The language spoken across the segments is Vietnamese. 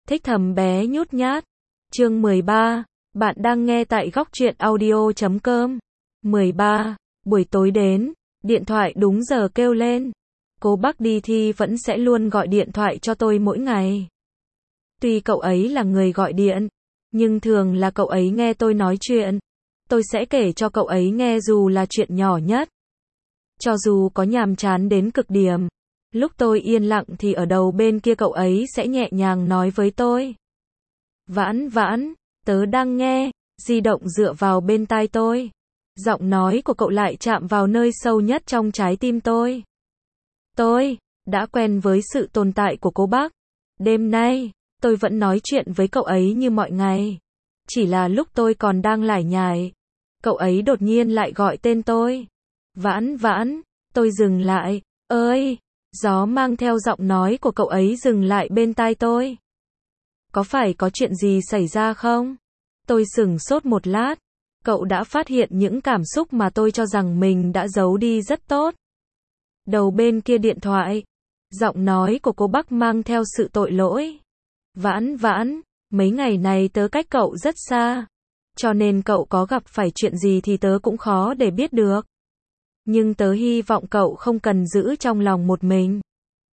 Thích thầm bé nhút nhát. Chương 13. Bạn đang nghe tại góc truyện audio.com. 13. Buổi tối đến, điện thoại đúng giờ kêu lên. Cô bác đi thi vẫn sẽ luôn gọi điện thoại cho tôi mỗi ngày. Tuy cậu ấy là người gọi điện, nhưng thường là cậu ấy nghe tôi nói chuyện. Tôi sẽ kể cho cậu ấy nghe dù là chuyện nhỏ nhất. Cho dù có nhàm chán đến cực điểm, lúc tôi yên lặng thì ở đầu bên kia cậu ấy sẽ nhẹ nhàng nói với tôi. Vãn vãn, tớ đang nghe, di động dựa vào bên tai tôi. Giọng nói của cậu lại chạm vào nơi sâu nhất trong trái tim tôi. Tôi đã quen với sự tồn tại của cô bác. Đêm nay, tôi vẫn nói chuyện với cậu ấy như mọi ngày. Chỉ là lúc tôi còn đang lải nhải, cậu ấy đột nhiên lại gọi tên tôi. Vãn vãn, tôi dừng lại. Ơi, gió mang theo giọng nói của cậu ấy dừng lại bên tai tôi. Có phải có chuyện gì xảy ra không? Tôi sửng sốt một lát. Cậu đã phát hiện những cảm xúc mà tôi cho rằng mình đã giấu đi rất tốt. Đầu bên kia điện thoại, giọng nói của cô bác mang theo sự tội lỗi. Vãn vãn, mấy ngày này tớ cách cậu rất xa, cho nên cậu có gặp phải chuyện gì thì tớ cũng khó để biết được. Nhưng tớ hy vọng cậu không cần giữ trong lòng một mình.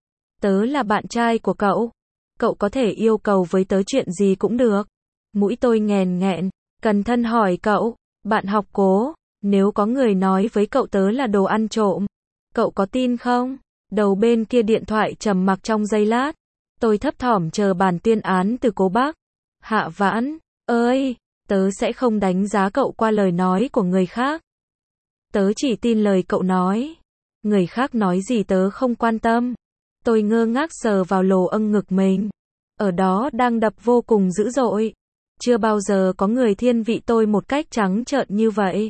Tớ là bạn trai của cậu. Cậu có thể yêu cầu với tớ chuyện gì cũng được. Mũi tôi nghèn nghẹn, cẩn thận hỏi cậu, bạn học Cố, nếu có người nói với cậu tớ là đồ ăn trộm, cậu có tin không? Đầu bên kia điện thoại trầm mặc trong giây lát. Tôi thấp thỏm chờ bản tuyên án từ cô bác. Hạ Vãn, ơi, tớ sẽ không đánh giá cậu qua lời nói của người khác. Tớ chỉ tin lời cậu nói. Người khác nói gì tớ không quan tâm. Tôi ngơ ngác sờ vào lỗ âng ngực mình. Ở đó đang đập vô cùng dữ dội. Chưa bao giờ có người thiên vị tôi một cách trắng trợn như vậy.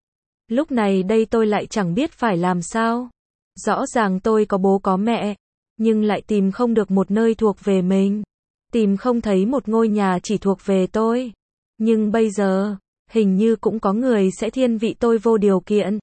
Lúc này đây tôi lại chẳng biết phải làm sao. Rõ ràng tôi có bố có mẹ, nhưng lại tìm không được một nơi thuộc về mình. Tìm không thấy một ngôi nhà chỉ thuộc về tôi. Nhưng bây giờ, hình như cũng có người sẽ thiên vị tôi vô điều kiện.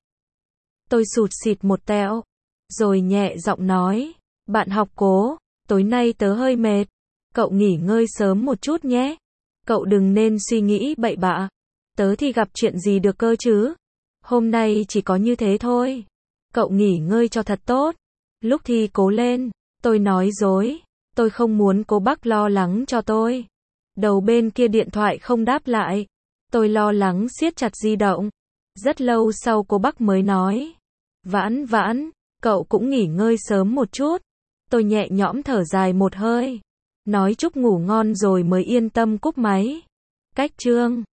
Tôi sụt sịt một tẹo, rồi nhẹ giọng nói, bạn học Cố, tối nay tớ hơi mệt. Cậu nghỉ ngơi sớm một chút nhé. Cậu đừng nên suy nghĩ bậy bạ. Tớ thì gặp chuyện gì được cơ chứ. Hôm nay chỉ có như thế thôi. Cậu nghỉ ngơi cho thật tốt. Lúc thi cố lên. Tôi nói dối. Tôi không muốn cô bác lo lắng cho tôi. Đầu bên kia điện thoại không đáp lại. Tôi lo lắng siết chặt di động. Rất lâu sau cô bác mới nói. Vãn vãn, cậu cũng nghỉ ngơi sớm một chút. Tôi nhẹ nhõm thở dài một hơi. Nói chúc ngủ ngon rồi mới yên tâm cúp máy. Cách chương